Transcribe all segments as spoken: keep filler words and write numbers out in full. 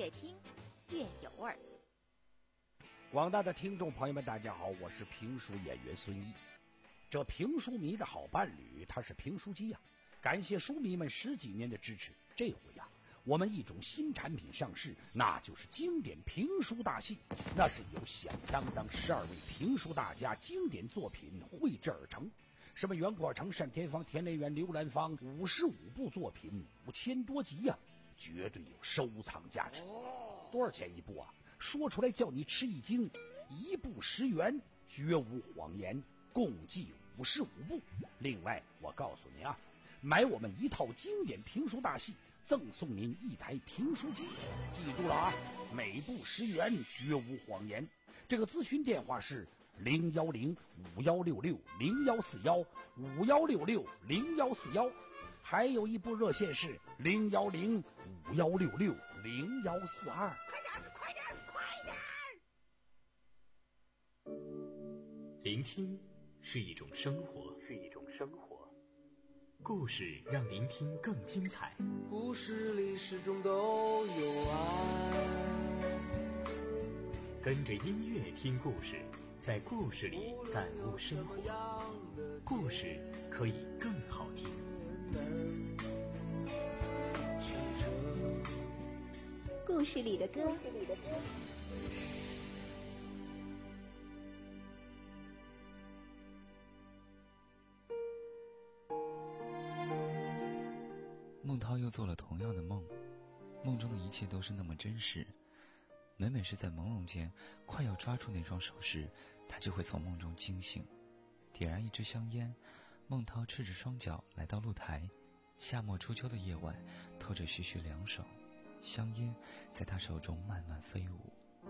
越听越有味儿。 广大的听众朋友们大家好，我是评书演员孙毅。这评书迷的好伴侣他是评书机呀、啊，感谢书迷们十几年的支持。这回呀、啊，我们一种新产品上市，那就是经典评书大戏。那是由响当当十二位评书大家经典作品绘制而成，什么袁国成、单田芳、田连元、刘兰芳，五十五部作品，五千多集呀、啊，绝对有收藏价值。多少钱一部啊？说出来叫你吃一惊，一部十元，绝无谎言，共计五十五部。另外我告诉你啊，买我们一套经典评书大戏，赠送您一台评书机。记住了啊，每部十元，绝无谎言。这个咨询电话是零幺零五幺六六零幺四幺五幺六六零幺四幺，还有一部热线是零幺零五幺六六零幺四二。 聆听是一种生活，是一种生活。故事让聆听更精彩。 故事里始终都有爱。 跟着音乐听故事，在故事里感悟生活。故事可以更好听。 故事里的歌。 孟涛又做了同样的梦，梦中的一切都是那么真实。每每是在朦胧间快要抓住那双手时，他就会从梦中惊醒，点燃一支香烟。孟涛赤着双脚来到露台，夏末初秋的夜晚透着徐徐凉爽，香烟在他手中慢慢飞舞。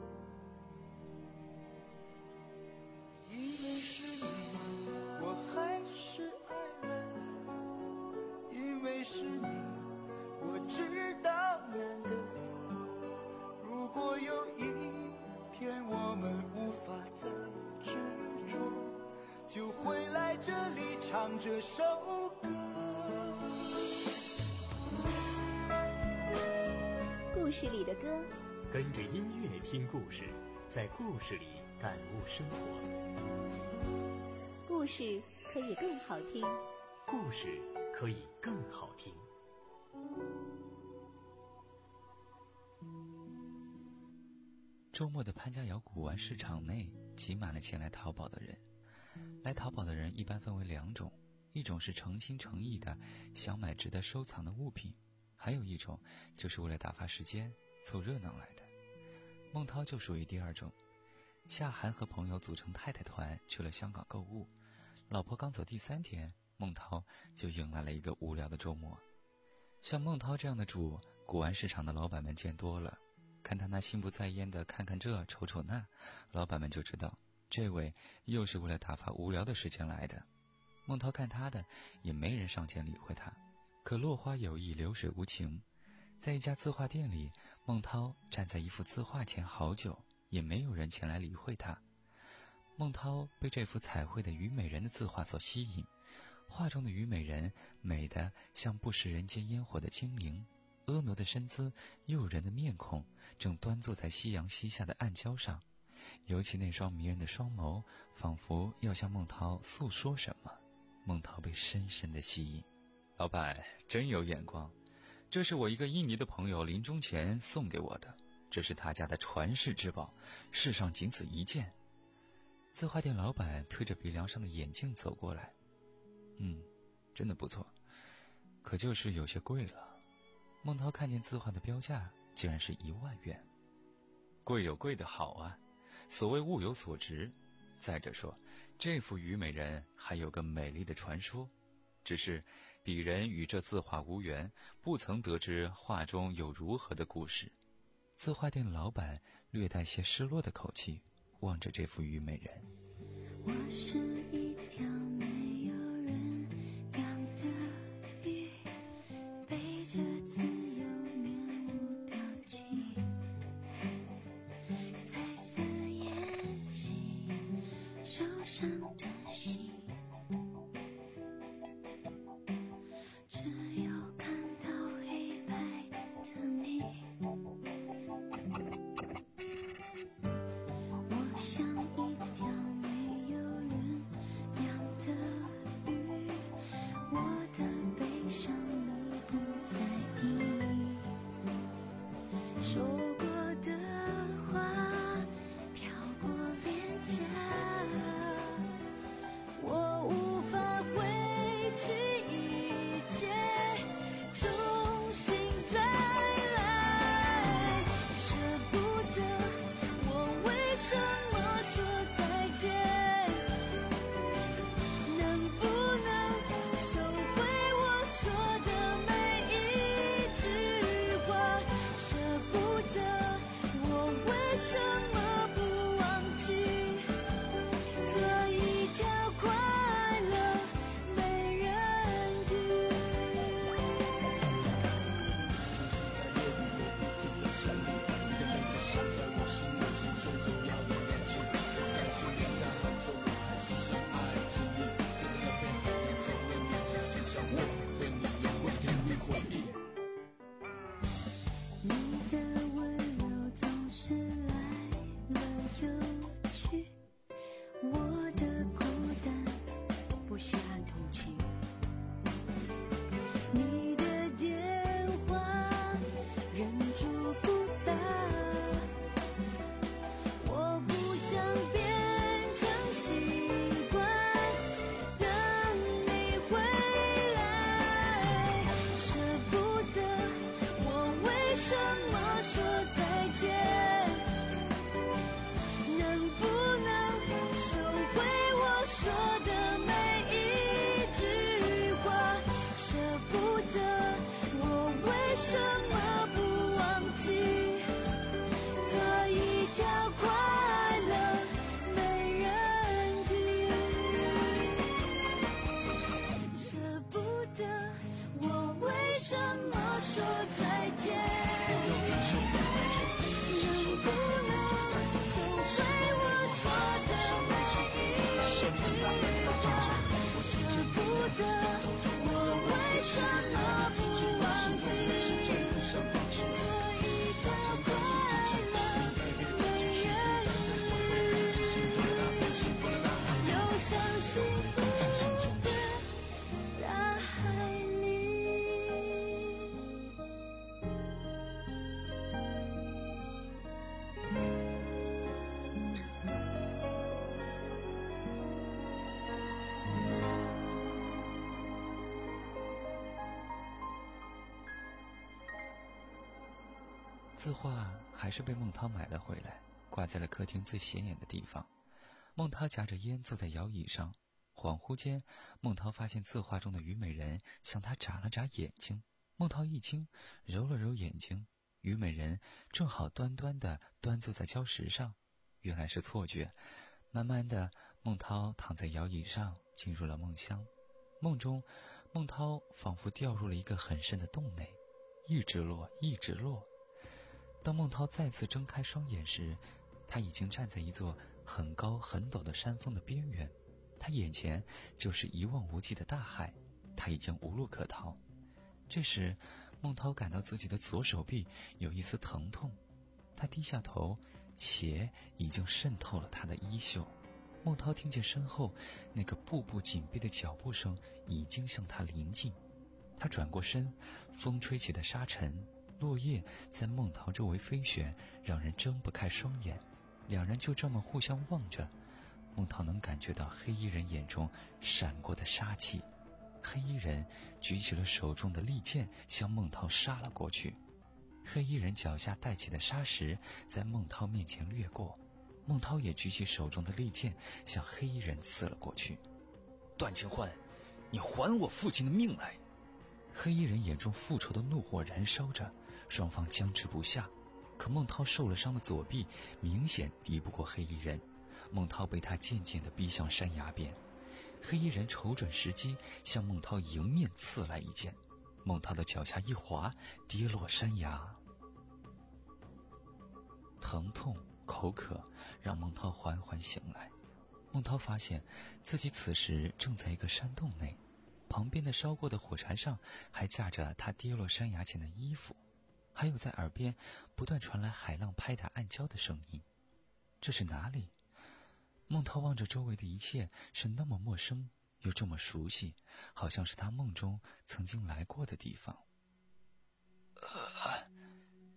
因为是你，我还是爱人，因为是你，我知道难得。如果有一天我们无法再执着，就会来这里唱这首歌。 故事里的歌， 跟着音乐听故事，在故事里感悟生活。 故事可以更好听， 故事可以更好听。 周末的潘家窑古玩市场内挤满了前来淘宝的人。来淘宝的人一般分为两种，一种是诚心诚意的想买值得收藏的物品，还有一种就是为了打发时间凑热闹来的。孟涛就属于第二种。夏涵和朋友组成太太团去了香港购物，老婆刚走第三天，孟涛就迎来了一个无聊的周末。像孟涛这样的主，古玩市场的老板们见多了，看他那心不在焉的看看这瞅瞅那，老板们就知道这位又是为了打发无聊的时间来的。孟涛看他的，也没人上前理会他。可落花有意，流水无情，在一家字画店里，孟涛站在一幅字画前好久，也没有人前来理会他。孟涛被这幅彩绘的虞美人的字画所吸引，画中的虞美人美得像不食人间烟火的精灵，婀娜的身姿，诱人的面孔，正端坐在夕阳西下的暗礁上。尤其那双迷人的双眸，仿佛要向孟涛诉说什么。孟涛被深深地吸引。老板真有眼光，这是我一个印尼的朋友临终前送给我的，这是他家的传世之宝，世上仅此一件。字画店老板推着鼻梁上的眼镜走过来，嗯，真的不错，可就是有些贵了。孟涛看见字画的标价竟然是一万元。贵有贵的好啊，所谓物有所值。再者说，这幅虞美人还有个美丽的传说，只是鄙人与这字画无缘，不曾得知画中有如何的故事。字画店的老板略带些失落的口气望着这幅虞美人。 我是一条没有人养的鱼，背着自由面无表情，彩色眼睛，受伤的心，只有看到黑白的你， 说过的话飘过脸颊，我无法回去一切，重新再来。舍不得，我为什么说再见？能不能收回我说的每一句话？舍不得，我为什么不忘记做一条快乐美人鱼？你的温柔总是来了又去，我的孤单不稀罕同情。你的电话忍住不打，我不想变成习惯，等你回来。舍不得，我为什么说再见？能不能收回我说的每一句话？舍不得，我为什么不忘记做一条快乐美人鱼？舍不得，我为什么说再见？能不能收回我说的每一句话？舍不得，我为什么不忘记做一条快乐美人鱼？游向幸福的大海里。 字画还是被孟涛买了回来，挂在了客厅最显眼的地方。孟涛夹着烟坐在摇椅上，恍惚间，孟涛发现字画中的虞美人向他眨了眨眼睛。孟涛一惊，揉了揉眼睛，虞美人正好端端地端坐在礁石上。原来是错觉。慢慢的，孟涛躺在摇椅上，进入了梦乡。梦中，孟涛仿佛掉入了一个很深的洞内，一直落，一直落。当孟涛再次睁开双眼时，他已经站在一座很高很陡的山峰的边缘，他眼前就是一望无际的大海，他已经无路可逃。这时，孟涛感到自己的左手臂有一丝疼痛，他低下头，血已经渗透了他的衣袖。孟涛听见身后那个步步紧逼的脚步声已经向他临近，他转过身，风吹起的沙尘落叶在孟涛周围飞旋，让人睁不开双眼。两人就这么互相望着，孟涛能感觉到黑衣人眼中闪过的杀气。黑衣人举起了手中的利剑，向孟涛杀了过去。黑衣人脚下带起的沙石在孟涛面前掠过，孟涛也举起手中的利剑，向黑衣人刺了过去。 段清欢，你还我父亲的命来！ 黑衣人眼中复仇的怒火燃烧着，双方僵持不下。可孟涛受了伤的左臂明显敌不过黑衣人，孟涛被他渐渐地逼向山崖边。黑衣人瞅准时机，向孟涛迎面刺来一剑。孟涛的脚下一滑，跌落山崖。疼痛、口渴让孟涛缓缓醒来。孟涛发现自己此时正在一个山洞内，旁边的烧过的火柴上还架着他跌落山崖前的衣服，还有在耳边不断传来海浪拍打暗礁的声音。这是哪里？孟涛望着周围的一切，是那么陌生又这么熟悉，好像是他梦中曾经来过的地方。呃、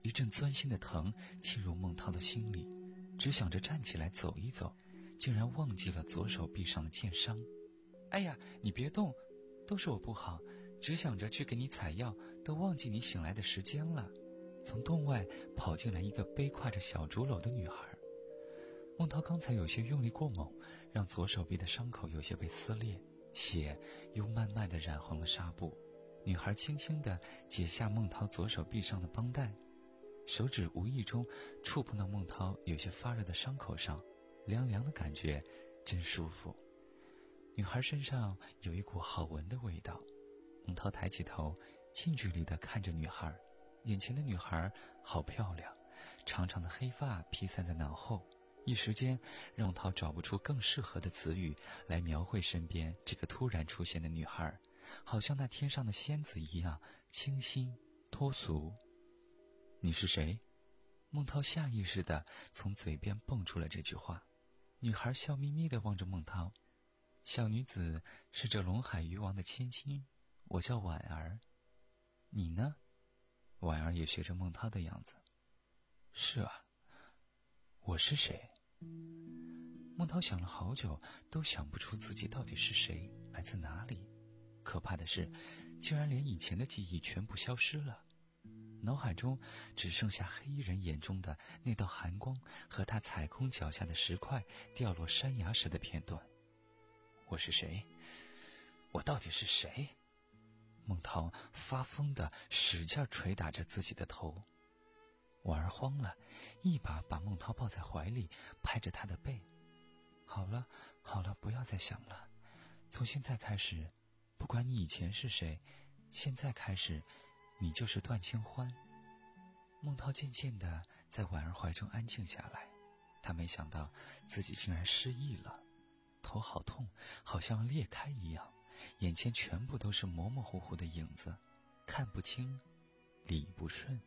一阵钻心的疼侵入孟涛的心里，只想着站起来走一走，竟然忘记了左手臂上的剑伤。哎呀，你别动，都是我不好，只想着去给你采药，都忘记你醒来的时间了。从洞外跑进来一个背挎着小竹篓的女孩。孟涛刚才有些用力过猛，让左手臂的伤口有些被撕裂，血又慢慢地染红了纱布。女孩轻轻地解下孟涛左手臂上的绷带，手指无意中触碰到孟涛有些发热的伤口上，凉凉的感觉真舒服。女孩身上有一股好闻的味道。孟涛抬起头，近距离地看着女孩，眼前的女孩好漂亮，长长的黑发披散在脑后，一时间让孟涛找不出更适合的词语来描绘身边这个突然出现的女孩，好像那天上的仙子一样清新脱俗。你是谁？孟涛下意识地从嘴边蹦出了这句话。女孩笑眯眯地望着孟涛，小女子是这龙海渔王的千金，我叫婉儿。你呢？婉儿也学着孟涛的样子。是啊，我是谁？孟涛想了好久，都想不出自己到底是谁，来自哪里。可怕的是，竟然连以前的记忆全部消失了。脑海中只剩下黑衣人眼中的那道寒光和他踩空脚下的石块掉落山崖时的片段。我是谁？我到底是谁？孟涛发疯地使劲捶打着自己的头。婉儿慌了，一把把孟涛抱在怀里，拍着他的背。好了好了，不要再想了，从现在开始，不管你以前是谁，现在开始你就是段清欢。孟涛渐渐地在婉儿怀中安静下来，他没想到自己竟然失忆了，头好痛，好像要裂开一样，眼前全部都是模模糊糊的影子，看不清，理不顺。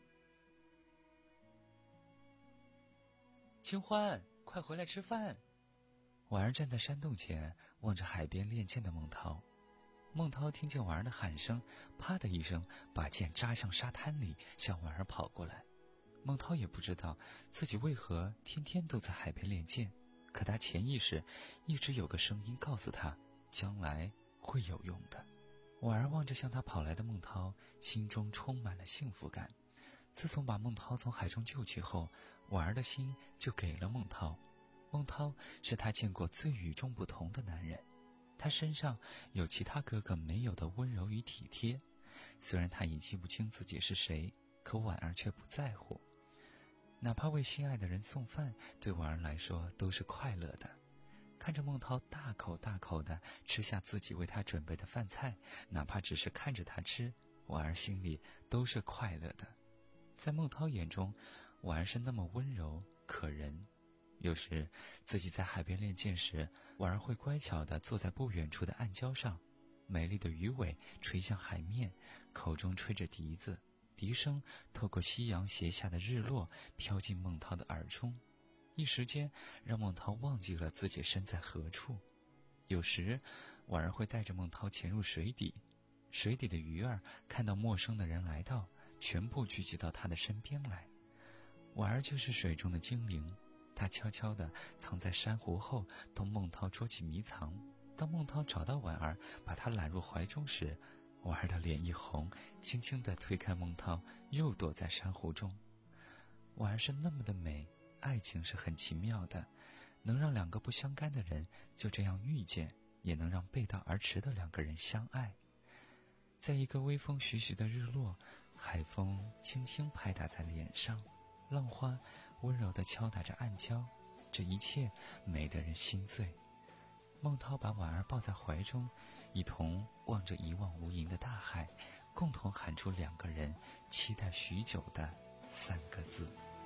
清欢，快回来吃饭！婉儿站在山洞前，望着海边练剑的孟涛。孟涛听见婉儿的喊声，啪的一声把剑扎向沙滩里，向婉儿跑过来。孟涛也不知道自己为何天天都在海边练剑，可他潜意识一直有个声音告诉他，将来会有用的。婉儿望着向他跑来的孟涛，心中充满了幸福感。自从把孟涛从海中救起后，婉儿的心就给了孟涛。孟涛是他见过最与众不同的男人，他身上有其他哥哥没有的温柔与体贴。虽然他已记不清自己是谁，可婉儿却不在乎。哪怕为心爱的人送饭，对婉儿来说都是快乐的。看着孟涛大口大口地吃下自己为他准备的饭菜，哪怕只是看着他吃，婉儿心里都是快乐的。在孟涛眼中，婉儿是那么温柔可人。有时自己在海边练剑时，婉儿会乖巧地坐在不远处的暗礁上，美丽的鱼尾垂向海面，口中吹着笛子，笛声透过夕阳斜下的日落飘进孟涛的耳中，一时间让孟涛忘记了自己身在何处。有时婉儿会带着孟涛潜入水底，水底的鱼儿看到陌生的人来到，全部聚集到他的身边来。婉儿就是水中的精灵，她悄悄地藏在珊瑚后，同孟涛捉起迷藏。当孟涛找到婉儿，把她揽入怀中时，婉儿的脸一红，轻轻地推开孟涛，又躲在珊瑚中。婉儿是那么的美，爱情是很奇妙的，能让两个不相干的人就这样遇见，也能让背道而驰的两个人相爱。在一个微风徐徐的日落，海风轻轻拍打在脸上，浪花温柔地敲打着暗礁，这一切美得人心醉。孟涛把婉儿抱在怀中，一同望着一望无垠的大海，共同喊出两个人期待许久的三个字。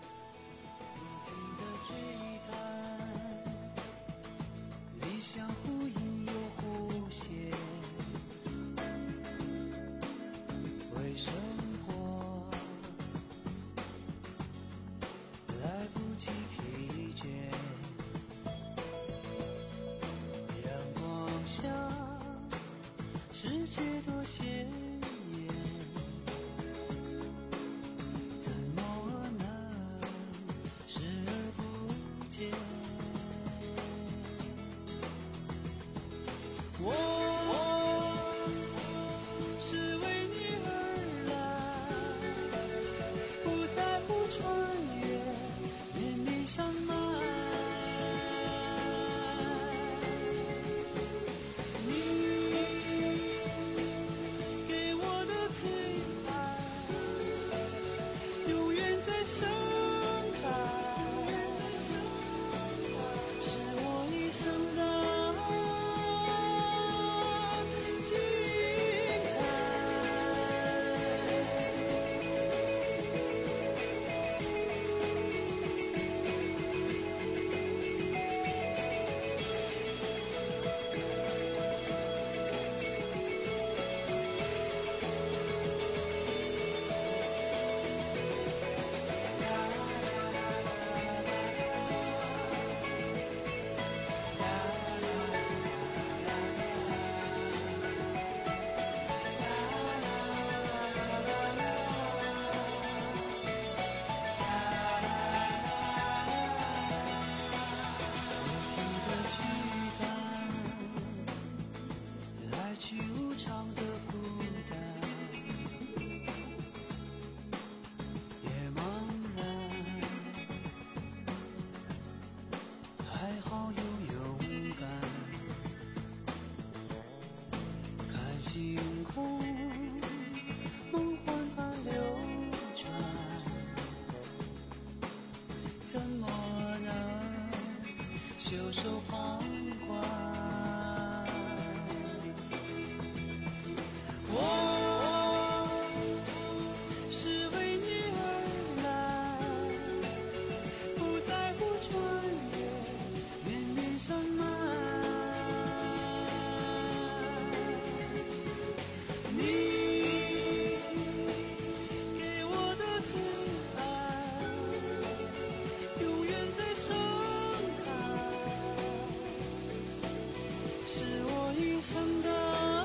理想忽隐又忽现，为生活来不及疲倦，阳光下世界多鲜艳，怎么袖手旁观。我是为你而来，不在乎穿越绵绵山脉。你给我的最爱，永远在盛开，是我一生的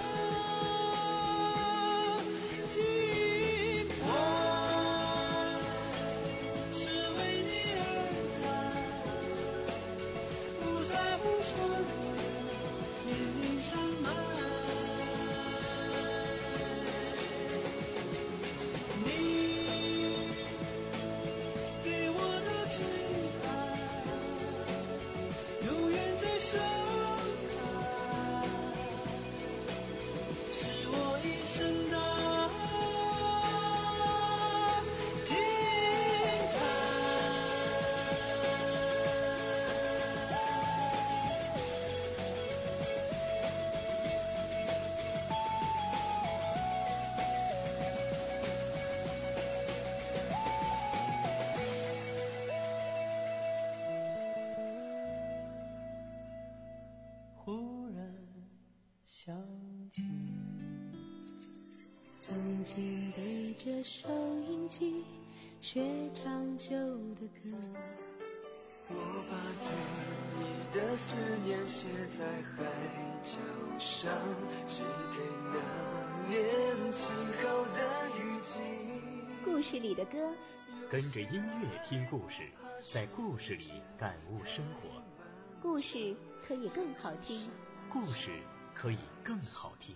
精彩。我是为你而来，不在乎穿越绵绵山脉。你给我的最爱，永远在盛开，是我一生的精彩。忽然想起， 曾经对着收音机学唱旧的歌， 我把对你的思念写在海角上，寄给那年轻后的雨季。 故事里的歌， 跟着音乐听故事，在故事里感悟生活。 故事可以更好听。 故事可以更好听。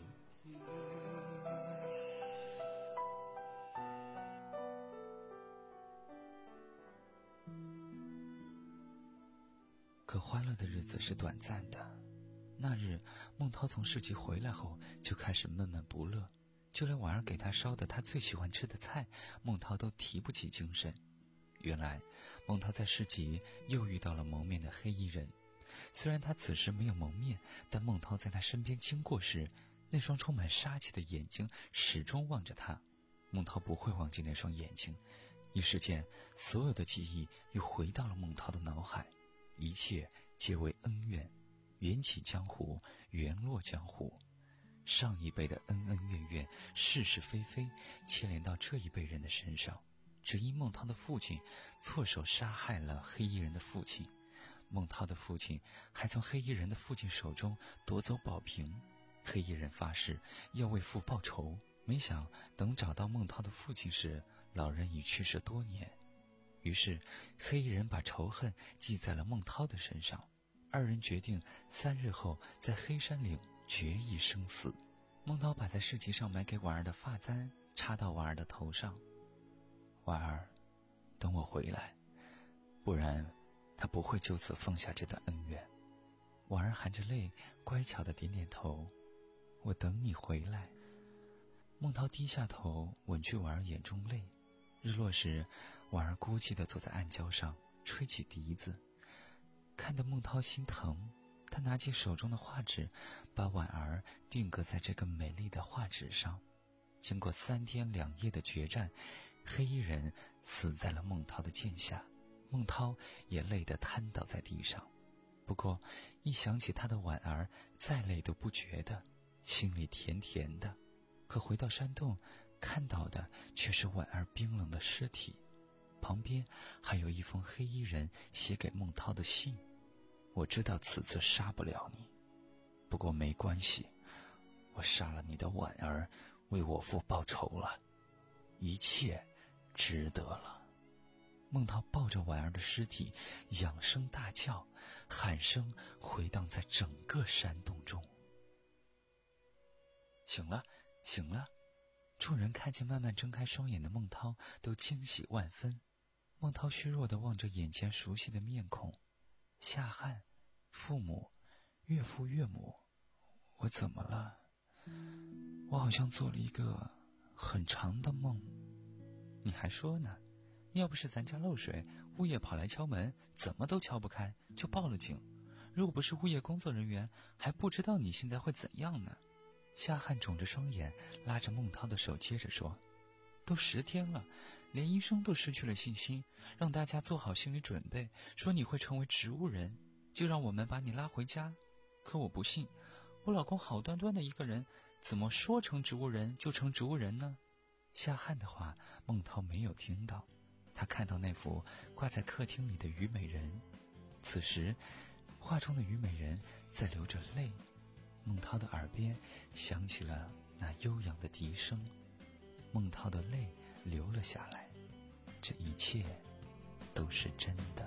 可欢乐的日子是短暂的。那日，孟涛从市集回来后，就开始闷闷不乐，就连婉儿给他烧的他最喜欢吃的菜，孟涛都提不起精神。原来，孟涛在市集又遇到了蒙面的黑衣人。虽然他此时没有蒙面，但孟涛在他身边经过时，那双充满杀气的眼睛始终望着他。孟涛不会忘记那双眼睛，一时间，所有的记忆又回到了孟涛的脑海，一切皆为恩怨，缘起江湖，缘落江湖。上一辈的恩恩怨怨，是是非非，牵连到这一辈人的身上。只因孟涛的父亲错手杀害了黑衣人的父亲，孟涛的父亲还从黑衣人的父亲手中夺走宝瓶。黑衣人发誓要为父报仇，没想等找到孟涛的父亲时，老人已去世多年。于是黑衣人把仇恨记在了孟涛的身上，二人决定三日后在黑山岭决一生死。孟涛把在市集上买给婉儿的发簪插到婉儿的头上。婉儿，等我回来，不然他不会就此放下这段恩怨。婉儿含着泪乖巧地点点头，我等你回来。孟涛低下头吻去婉儿眼中泪。日落时，婉儿孤寂地坐在暗礁上吹起笛子，看得孟涛心疼。他拿起手中的画纸，把婉儿定格在这个美丽的画纸上。经过三天两夜的决战，黑衣人死在了孟涛的剑下，孟涛也累得瘫倒在地上。不过一想起他的婉儿，再累都不觉得，心里甜甜的。可回到山洞，看到的却是婉儿冰冷的尸体，旁边还有一封黑衣人写给孟涛的信。我知道此次杀不了你，不过没关系，我杀了你的婉儿，为我父报仇了，一切值得了。孟涛抱着婉儿的尸体，仰声大叫，喊声回荡在整个山洞中。醒了，醒了！众人看见慢慢睁开双眼的孟涛，都惊喜万分。孟涛虚弱地望着眼前熟悉的面孔，夏汉、父母、岳父岳母，我怎么了？我好像做了一个很长的梦。你还说呢？要不是咱家漏水，物业跑来敲门，怎么都敲不开，就报了警。 如果不是物业工作人员，还不知道你现在会怎样呢。夏汉肿着双眼，拉着孟涛的手接着说，都十天了，连医生都失去了信心，让大家做好心理准备，说你会成为植物人，就让我们把你拉回家。可我不信，我老公好端端的一个人，怎么说成植物人就成植物人呢？夏汉的话孟涛没有听到，他看到那幅挂在客厅里的虞美人，此时画中的虞美人在流着泪，孟涛的耳边响起了那悠扬的笛声，孟涛的泪流了下来，这一切都是真的。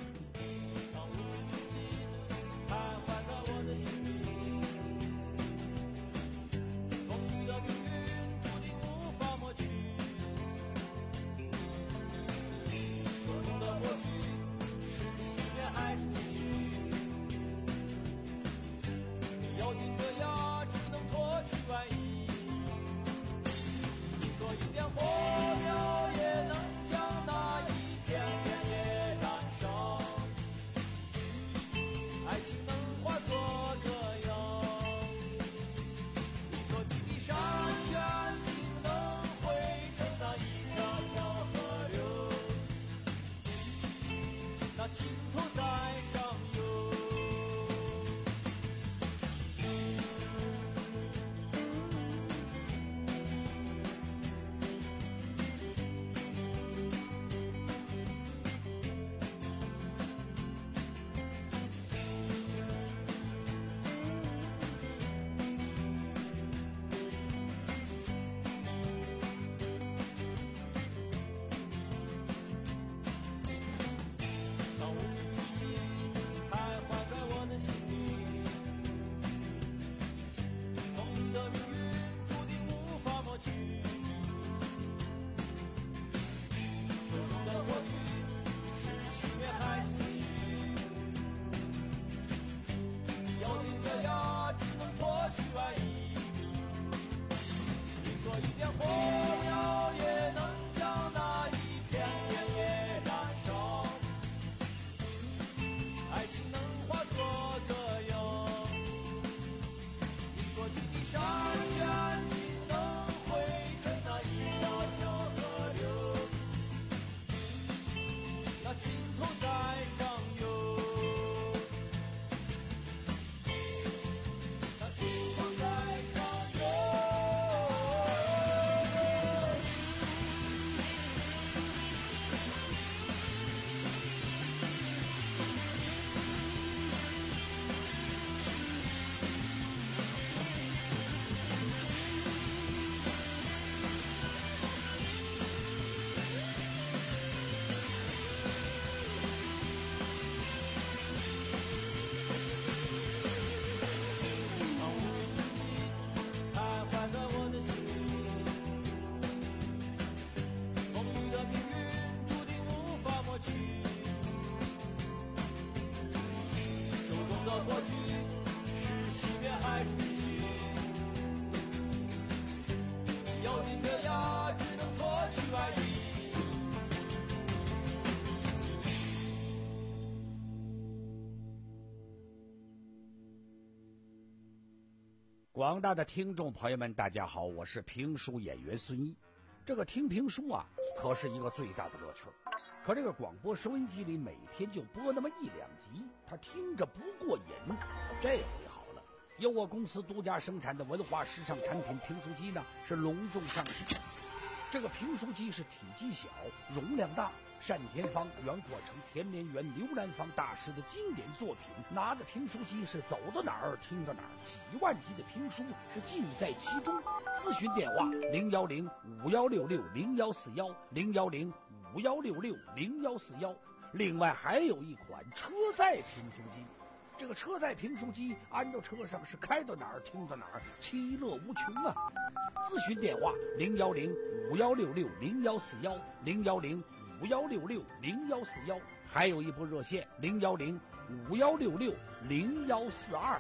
广大的听众朋友们，大家好，我是评书演员孙毅。这个听评书啊，可是一个最大的乐趣。可这个广播收音机里每天就播那么一两集，他听着不过瘾。这回好了，由我公司独家生产的文化时尚产品评书机呢，是隆重上市。这个评书机是体积小，容量大。单田芳、袁国成、田连元、刘兰芳大师的经典作品，拿着评书机是走到哪儿听到哪儿，几万集的评书是尽在其中。咨询电话零幺零五幺六六零幺四幺零幺零五幺六六零幺四幺。另外还有一款车载评书机，这个车载评书机安到车上是开到哪儿听到哪儿，其乐无穷啊！咨询电话零幺零五幺六六零幺四幺零幺零五幺六六零幺四幺，还有一部热线零幺零五幺六六零幺四二。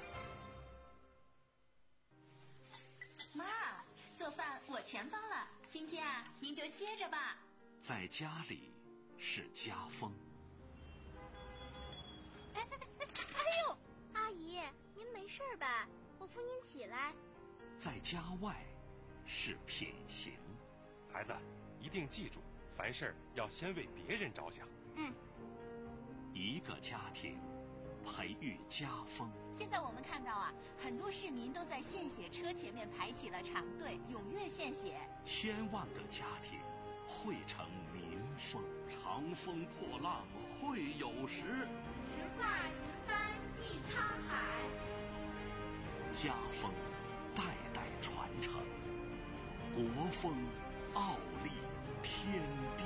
妈，做饭我全包了，今天啊，您就歇着吧。 在家里是家风。 哎哎哎！哎呦， 事儿吧，我扶您起来。 在家外是品行。 孩子，一定记住，凡事要先为别人着想。 嗯。 一个家庭培育家风。 现在我们看到啊，很多市民都在献血车前面排起了长队，踊跃献血。 千万个家庭汇成民风。长风破浪会有时， 直挂云帆济沧海。 家风代代传承，国风傲立天地。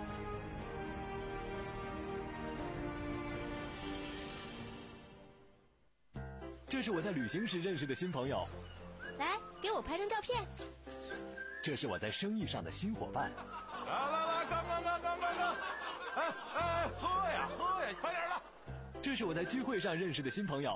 这是我在旅行时认识的新朋友， 来，给我拍张照片。 这是我在生意上的新伙伴。 来来来，干干干干干干！哎哎，喝呀喝呀，快点的！ 这是我在聚会上认识的新朋友。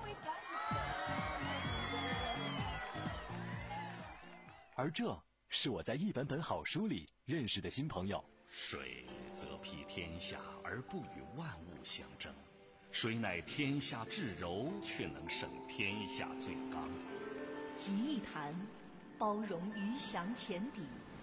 而这是我在一本本好书里认识的新朋友。 水则披天下而不与万物相争，水乃天下至柔，却能胜天下最刚。 集一坛，包容鱼翔浅底；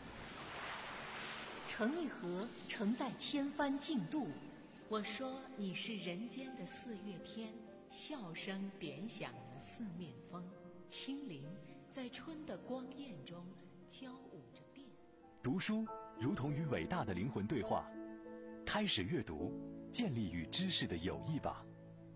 盛一盒，承载千帆竞渡。 我说你是人间的四月天，笑声点响了四面风，轻灵在春的光艳中交舞着变。 读书如同与伟大的灵魂对话，开始阅读，建立与知识的友谊吧。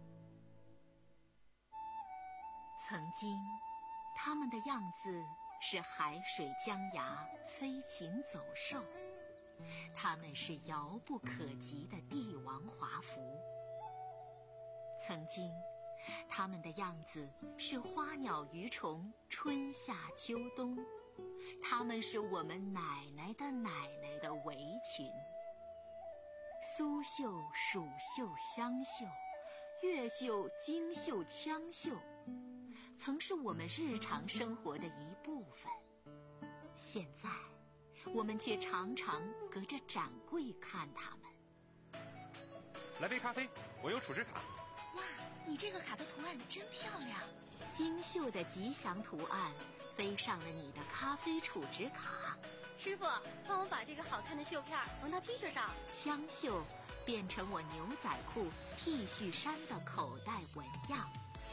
曾经，他们的样子是海水江崖，飞禽走兽；他们是遥不可及的帝王华服。曾经，他们的样子是花鸟鱼虫，春夏秋冬；他们是我们奶奶的奶奶的围裙。苏绣、蜀绣、湘绣、越绣、京绣、羌绣，曾是我们日常生活的一部分。现在，我们却常常隔着展柜看他们。 来杯咖啡，我有储值卡。 哇，你这个卡的图案真漂亮！精绣的吉祥图案飞上了你的咖啡储值卡。 师傅，帮我把这个好看的绣片缝到 T 恤上。 枪绣变成我牛仔裤、T 恤衫的口袋纹样，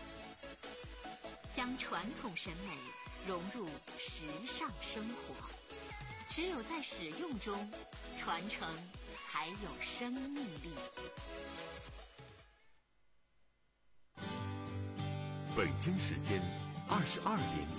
将传统审美融入时尚生活。只有在使用中，传承才有生命力。 北京时间二十二点。